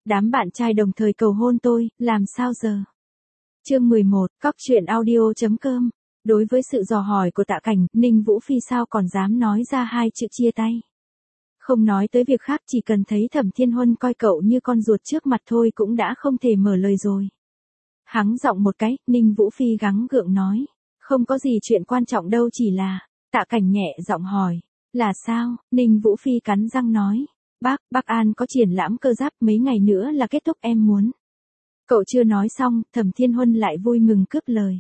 đám bạn trai đồng thời cầu hôn tôi, làm sao giờ? Chương 11, Cóc truyện audio.com. Đối với sự dò hỏi của Tạ Cảnh, Ninh Vũ Phi sao còn dám nói ra hai chữ chia tay. Không nói tới việc khác, chỉ cần thấy Thẩm Thiên Huân coi cậu như con ruột trước mặt thôi cũng đã không thể mở lời rồi. Hắng giọng một cái, Ninh Vũ Phi gắng gượng nói. Không có gì chuyện quan trọng đâu, chỉ là... Tạ Cảnh nhẹ giọng hỏi. Là sao? Ninh Vũ Phi cắn răng nói. Bác An có triển lãm cơ giáp mấy ngày nữa là kết thúc, em muốn. Cậu chưa nói xong, Thẩm Thiên Huân lại vui mừng cướp lời.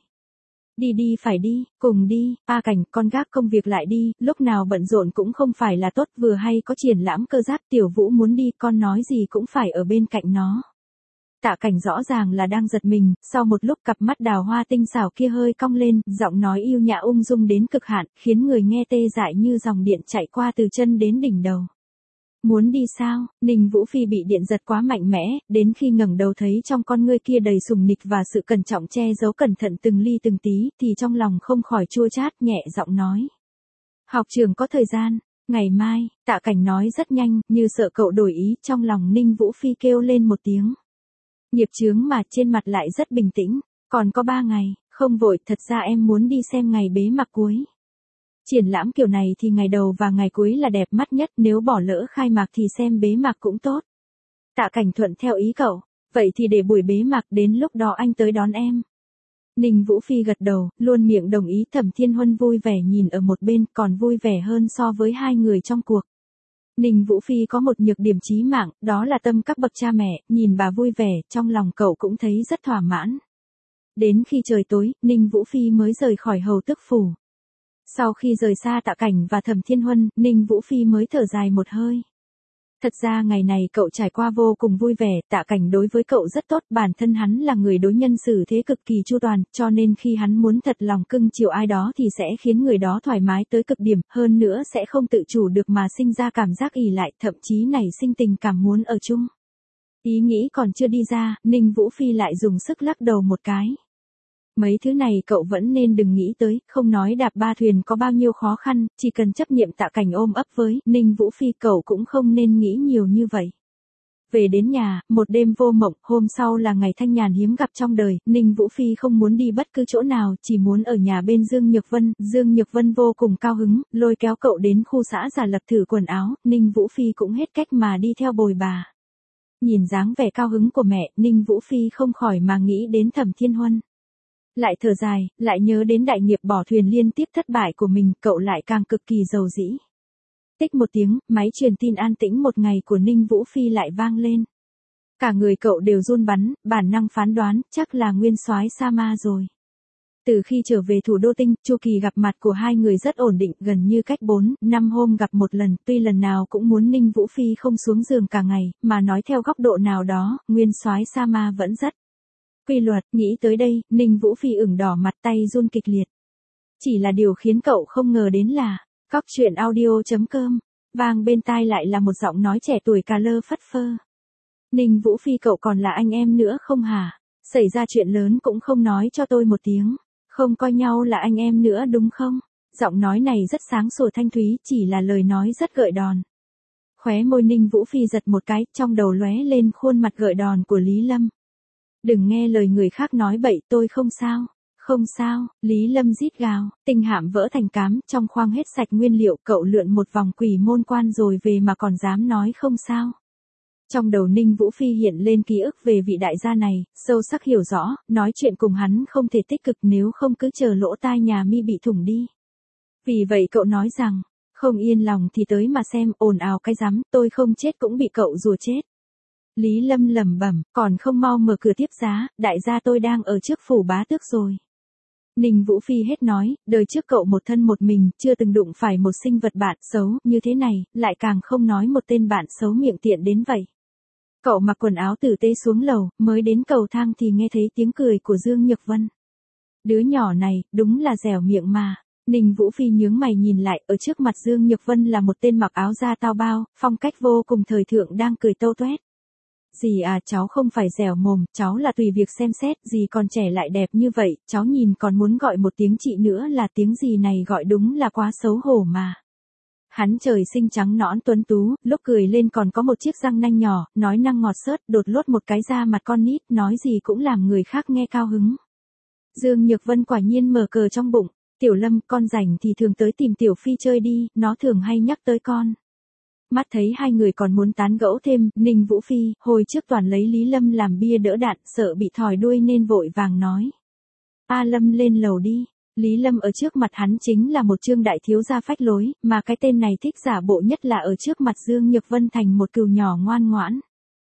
Đi phải đi, cùng đi, Cảnh, con gác công việc lại đi, lúc nào bận rộn cũng không phải là tốt, vừa hay có triển lãm cơ giáp, Tiểu Vũ muốn đi, con nói gì cũng phải ở bên cạnh nó. Tạ Cảnh rõ ràng là đang giật mình, sau một lúc cặp mắt đào hoa tinh xảo kia hơi cong lên, giọng nói yêu nhã ung dung đến cực hạn, khiến người nghe tê dại như dòng điện chạy qua từ chân đến đỉnh đầu. Muốn đi sao? Ninh Vũ Phi bị điện giật quá mạnh mẽ, đến khi ngẩng đầu thấy trong con ngươi kia đầy sùng nịch và sự cẩn trọng che giấu cẩn thận từng ly từng tí, thì trong lòng không khỏi chua chát, nhẹ giọng nói. Học trường có thời gian, ngày mai, Tạ Cảnh nói rất nhanh, như sợ cậu đổi ý, trong lòng Ninh Vũ Phi kêu lên một tiếng. Nghiệp chướng mà, trên mặt lại rất bình tĩnh, còn có 3 ngày, không vội, thật ra em muốn đi xem ngày bế mạc cuối. Triển lãm kiểu này thì ngày đầu và ngày cuối là đẹp mắt nhất, nếu bỏ lỡ khai mạc thì xem bế mạc cũng tốt. Tạ Cảnh thuận theo ý cậu, vậy thì để buổi bế mạc đến lúc đó anh tới đón em. Ninh Vũ Phi gật đầu, luôn miệng đồng ý. Thẩm Thiên Huân vui vẻ nhìn ở một bên, còn vui vẻ hơn so với hai người trong cuộc. Ninh Vũ Phi có một nhược điểm chí mạng, đó là tâm các bậc cha mẹ, nhìn bà vui vẻ, trong lòng cậu cũng thấy rất thỏa mãn. Đến khi trời tối, Ninh Vũ Phi mới rời khỏi Hầu Tước phủ. Sau khi rời xa Tạ Cảnh và Thẩm Thiên Huân, Ninh Vũ Phi mới thở dài một hơi. Thật ra ngày này cậu trải qua vô cùng vui vẻ, Tạ Cảnh đối với cậu rất tốt, bản thân hắn là người đối nhân xử thế cực kỳ chu toàn, cho nên khi hắn muốn thật lòng cưng chiều ai đó thì sẽ khiến người đó thoải mái tới cực điểm, hơn nữa sẽ không tự chủ được mà sinh ra cảm giác ỷ lại, thậm chí nảy sinh tình cảm muốn ở chung. Ý nghĩ còn chưa đi ra, Ninh Vũ Phi lại dùng sức lắc đầu một cái. Mấy thứ này cậu vẫn nên đừng nghĩ tới, không nói đạp ba thuyền có bao nhiêu khó khăn, chỉ cần chấp niệm Tạ Cảnh ôm ấp với Ninh Vũ Phi, cậu cũng không nên nghĩ nhiều như vậy. Về đến nhà, một đêm vô mộng, hôm sau là ngày thanh nhàn hiếm gặp trong đời, Ninh Vũ Phi không muốn đi bất cứ chỗ nào, chỉ muốn ở nhà bên Dương Nhược Vân. Dương Nhược Vân vô cùng cao hứng, lôi kéo cậu đến khu xã Giả Lập thử quần áo, Ninh Vũ Phi cũng hết cách mà đi theo bồi bà. Nhìn dáng vẻ cao hứng của mẹ, Ninh Vũ Phi không khỏi mà nghĩ đến Thẩm Thiên Huân. Lại thở dài, lại nhớ đến đại nghiệp bỏ thuyền liên tiếp thất bại của mình, cậu lại càng cực kỳ rầu rĩ. Tích một tiếng, máy truyền tin an tĩnh một ngày của Ninh Vũ Phi lại vang lên. Cả người cậu đều run bắn, bản năng phán đoán, chắc là nguyên soái Sa Ma rồi. Từ khi trở về thủ đô Tinh, chu kỳ gặp mặt của hai người rất ổn định, gần như cách 4-5 hôm gặp một lần, tuy lần nào cũng muốn Ninh Vũ Phi không xuống giường cả ngày, mà nói theo góc độ nào đó, nguyên soái Sa Ma vẫn rất quy luật. Nghĩ tới đây, Ninh Vũ Phi ửng đỏ mặt, tay run kịch liệt. Chỉ là điều khiến cậu không ngờ đến là, Cóc truyện audio.com, vang bên tai lại là một giọng nói trẻ tuổi cà lơ phất phơ. Ninh Vũ Phi, cậu còn là anh em nữa không hả? Xảy ra chuyện lớn cũng không nói cho tôi một tiếng, không coi nhau là anh em nữa đúng không? Giọng nói này rất sáng sủa thanh thúy, chỉ là lời nói rất gợi đòn. Khóe môi Ninh Vũ Phi giật một cái, trong đầu lóe lên khuôn mặt gợi đòn của Lý Lâm. Đừng nghe lời người khác nói bậy, tôi không sao. Không sao, Lý Lâm rít gào, tinh hạm vỡ thành cám, trong khoang hết sạch nguyên liệu, cậu lượn một vòng Quỷ Môn Quan rồi về mà còn dám nói không sao. Trong đầu Ninh Vũ Phi hiện lên ký ức về vị đại gia này, sâu sắc hiểu rõ, nói chuyện cùng hắn không thể tích cực, nếu không cứ chờ lỗ tai nhà mi bị thủng đi. Vì vậy cậu nói rằng, không yên lòng thì tới mà xem, ồn ào cái rắm, tôi không chết cũng bị cậu rùa chết. Lý Lâm lẩm bẩm, còn không mau mở cửa tiếp giá, đại gia tôi đang ở trước phủ bá tước rồi. Ninh Vũ Phi hết nói, đời trước cậu một thân một mình, chưa từng đụng phải một sinh vật bạn xấu như thế này, lại càng không nói một tên bạn xấu miệng tiện đến vậy. Cậu mặc quần áo tử tế xuống lầu, mới đến cầu thang thì nghe thấy tiếng cười của Dương Nhược Vân. Đứa nhỏ này, đúng là dẻo miệng mà. Ninh Vũ Phi nhướng mày nhìn lại, ở trước mặt Dương Nhược Vân là một tên mặc áo da tao bao, phong cách vô cùng thời thượng đang cười tâu toét. Dì à, cháu không phải dẻo mồm, cháu là tùy việc xem xét, dì còn trẻ lại đẹp như vậy, cháu nhìn còn muốn gọi một tiếng chị nữa, là tiếng dì này gọi đúng là quá xấu hổ mà. Hắn trời sinh trắng nõn tuấn tú, lúc cười lên còn có một chiếc răng nanh nhỏ, nói năng ngọt xớt, đột lốt một cái da mặt con nít, nói gì cũng làm người khác nghe cao hứng. Dương Nhược Vân quả nhiên mở cờ trong bụng, Tiểu Lâm, con rảnh thì thường tới tìm Tiểu Phi chơi đi, nó thường hay nhắc tới con. Mắt thấy hai người còn muốn tán gẫu thêm, Ninh Vũ Phi, hồi trước toàn lấy Lý Lâm làm bia đỡ đạn, sợ bị thòi đuôi nên vội vàng nói. A Lâm lên lầu đi. Lý Lâm ở trước mặt hắn chính là một trương đại thiếu gia phách lối, mà cái tên này thích giả bộ nhất là ở trước mặt Dương Nhược Vân thành một cừu nhỏ ngoan ngoãn.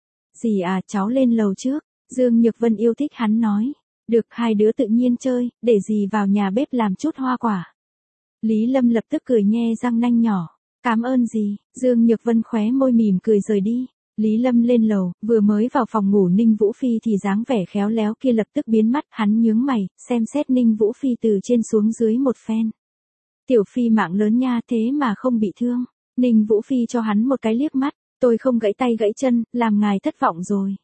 Dì à, cháu lên lầu trước. Dương Nhược Vân yêu thích hắn nói. Được, hai đứa tự nhiên chơi, để dì vào nhà bếp làm chút hoa quả. Lý Lâm lập tức cười nhe răng nanh nhỏ. Cảm ơn dì. Dương Nhược Vân khóe môi mỉm cười rời đi. Lý Lâm lên lầu, vừa mới vào phòng ngủ Ninh Vũ Phi thì dáng vẻ khéo léo kia lập tức biến mất, hắn nhướng mày, xem xét Ninh Vũ Phi từ trên xuống dưới một phen. Tiểu Phi mạng lớn nha, thế mà không bị thương. Ninh Vũ Phi cho hắn một cái liếc mắt, tôi không gãy tay gãy chân, làm ngài thất vọng rồi.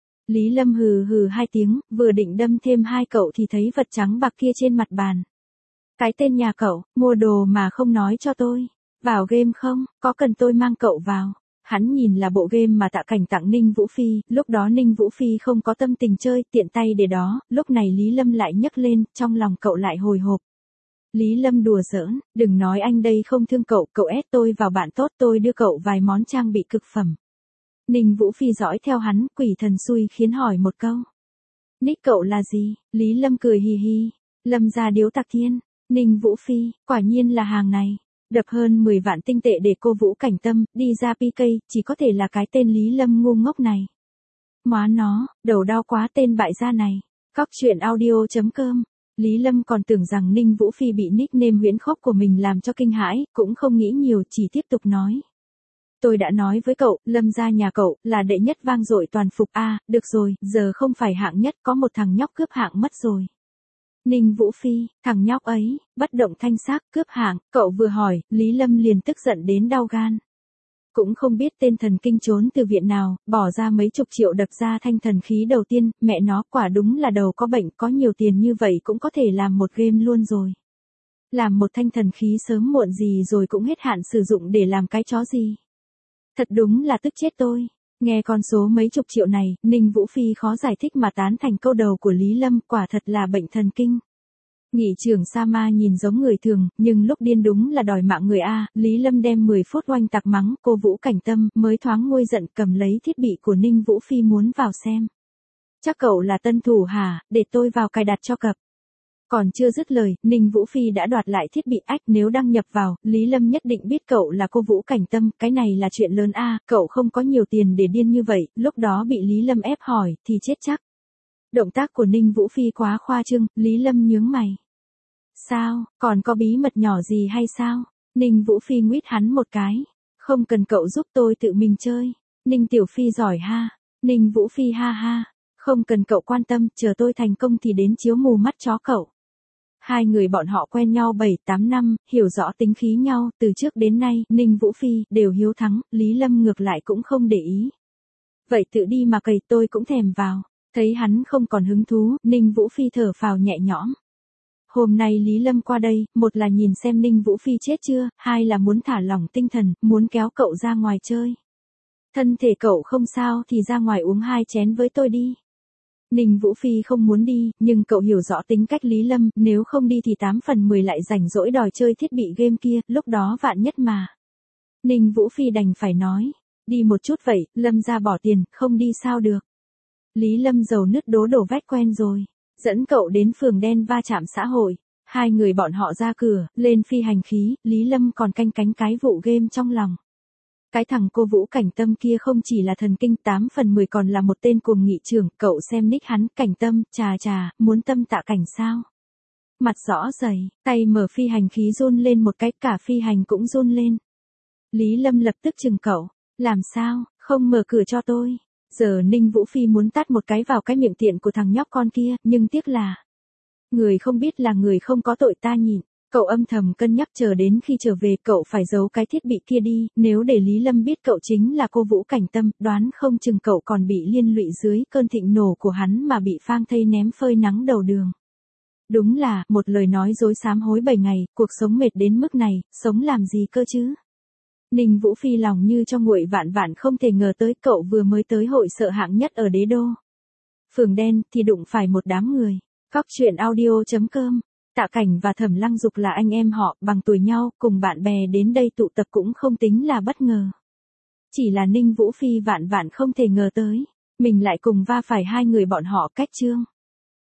Lý Lâm hừ hừ hai tiếng, vừa định đâm thêm hai cậu thì thấy vật trắng bạc kia trên mặt bàn. Cái tên nhà cậu, mua đồ mà không nói cho tôi. Vào game không, có cần tôi mang cậu vào. Hắn nhìn là bộ game mà Tạ Cảnh tặng Ninh Vũ Phi, lúc đó Ninh Vũ Phi không có tâm tình chơi, tiện tay để đó, lúc này Lý Lâm lại nhấc lên, trong lòng cậu lại hồi hộp. Lý Lâm đùa giỡn, đừng nói anh đây không thương cậu, cậu ép tôi vào bạn tốt, tôi đưa cậu vài món trang bị cực phẩm. Ninh Vũ Phi dõi theo hắn, quỷ thần xui khiến hỏi một câu. Nick cậu là gì? Lý Lâm cười hì hì. Lâm gia điếu tạc thiên. Ninh Vũ Phi, quả nhiên là hàng này. Đập hơn 10 vạn tinh tệ để cô Vũ Cảnh Tâm, đi ra PK, chỉ có thể là cái tên Lý Lâm ngu ngốc này. Móa nó, đầu đau quá tên bại gia này. Cóc truyện audio.com. Lý Lâm còn tưởng rằng Ninh Vũ Phi bị nickname huyễn khốc của mình làm cho kinh hãi, cũng không nghĩ nhiều, chỉ tiếp tục nói. Tôi đã nói với cậu, Lâm gia nhà cậu, là đệ nhất vang dội toàn phục a, được rồi, giờ không phải hạng nhất, có một thằng nhóc cướp hạng mất rồi. Ninh Vũ Phi, thằng nhóc ấy, bất động thanh sắc, cướp hạng, cậu vừa hỏi, Lý Lâm liền tức giận đến đau gan. Cũng không biết tên thần kinh trốn từ viện nào, bỏ ra mấy chục triệu đập ra thanh thần khí đầu tiên, mẹ nó quả đúng là đầu có bệnh, có nhiều tiền như vậy cũng có thể làm một game luôn rồi. Làm một thanh thần khí sớm muộn gì rồi cũng hết hạn sử dụng để làm cái chó gì. Thật đúng là tức chết tôi. Nghe con số mấy chục triệu này, Ninh Vũ Phi khó giải thích mà tán thành câu đầu của Lý Lâm, quả thật là bệnh thần kinh. Nghị trưởng Sama nhìn giống người thường, nhưng lúc điên đúng là đòi mạng người A, Lý Lâm đem 10 phút oanh tạc mắng, cô Vũ Cảnh Tâm, mới thoáng nguôi giận cầm lấy thiết bị của Ninh Vũ Phi muốn vào xem. Chắc cậu là tân thủ hả, để tôi vào cài đặt cho cập. Còn chưa dứt lời, Ninh Vũ Phi đã đoạt lại thiết bị ách, nếu đăng nhập vào, Lý Lâm nhất định biết cậu là cô Vũ Cảnh Tâm, cái này là chuyện lớn a, cậu không có nhiều tiền để điên như vậy, lúc đó bị Lý Lâm ép hỏi, thì chết chắc. Động tác của Ninh Vũ Phi quá khoa trương, Lý Lâm nhướng mày. Sao, còn có bí mật nhỏ gì hay sao? Ninh Vũ Phi nguyết hắn một cái. Không cần cậu giúp tôi tự mình chơi. Ninh Tiểu Phi giỏi ha. Ninh Vũ Phi ha ha. Không cần cậu quan tâm, chờ tôi thành công thì đến chiếu mù mắt chó cậu. Hai người bọn họ quen nhau 7-8 năm, hiểu rõ tính khí nhau, từ trước đến nay, Ninh Vũ Phi, đều hiếu thắng, Lý Lâm ngược lại cũng không để ý. Vậy tự đi mà cày, tôi cũng thèm vào. Thấy hắn không còn hứng thú, Ninh Vũ Phi thở phào nhẹ nhõm. Hôm nay Lý Lâm qua đây, một là nhìn xem Ninh Vũ Phi chết chưa, hai là muốn thả lỏng tinh thần, muốn kéo cậu ra ngoài chơi. Thân thể cậu không sao thì ra ngoài uống 2 chén với tôi đi. Ninh Vũ Phi không muốn đi, nhưng cậu hiểu rõ tính cách Lý Lâm, nếu không đi thì 8 phần 10 lại rảnh rỗi đòi chơi thiết bị game kia, lúc đó vạn nhất mà. Ninh Vũ Phi đành phải nói, đi một chút vậy, Lâm ra bỏ tiền, không đi sao được. Lý Lâm dầu nứt đổ vách quen rồi, dẫn cậu đến phường đen va chạm xã hội. Hai người bọn họ ra cửa, lên phi hành khí, Lý Lâm còn canh cánh cái vụ game trong lòng. Cái thằng cô Vũ Cảnh Tâm kia không chỉ là thần kinh 8 phần 10 còn là một tên cuồng nghị trưởng, cậu xem nick hắn, Cảnh Tâm, chà, muốn tâm Tạ Cảnh sao? Mặt rõ dày, tay mở phi hành khí run lên một cái, cả phi hành cũng run lên. Lý Lâm lập tức chừng cậu, làm sao, không mở cửa cho tôi. Giờ Ninh Vũ Phi muốn tát một cái vào cái miệng tiện của thằng nhóc con kia, nhưng tiếc là người không biết là người không có tội ta nhịn. Cậu âm thầm cân nhắc chờ đến khi trở về cậu phải giấu cái thiết bị kia đi, nếu để Lý Lâm biết cậu chính là cô Vũ Cảnh Tâm, đoán không chừng cậu còn bị liên lụy dưới cơn thịnh nổ của hắn mà bị phang thây ném phơi nắng đầu đường. Đúng là, một lời nói dối sám hối 7 ngày, cuộc sống mệt đến mức này, sống làm gì cơ chứ? Ninh Vũ Phi lòng như cho nguội vạn vạn không thể ngờ tới cậu vừa mới tới hội sợ hạng nhất ở đế đô. Phường đen thì đụng phải một đám người. Cóc truyện audio.com. Tạ Cảnh và Thẩm Lăng Dục là anh em họ, bằng tuổi nhau, cùng bạn bè đến đây tụ tập cũng không tính là bất ngờ. Chỉ là Ninh Vũ Phi vạn vạn không thể ngờ tới, mình lại cùng va phải hai người bọn họ cách chương.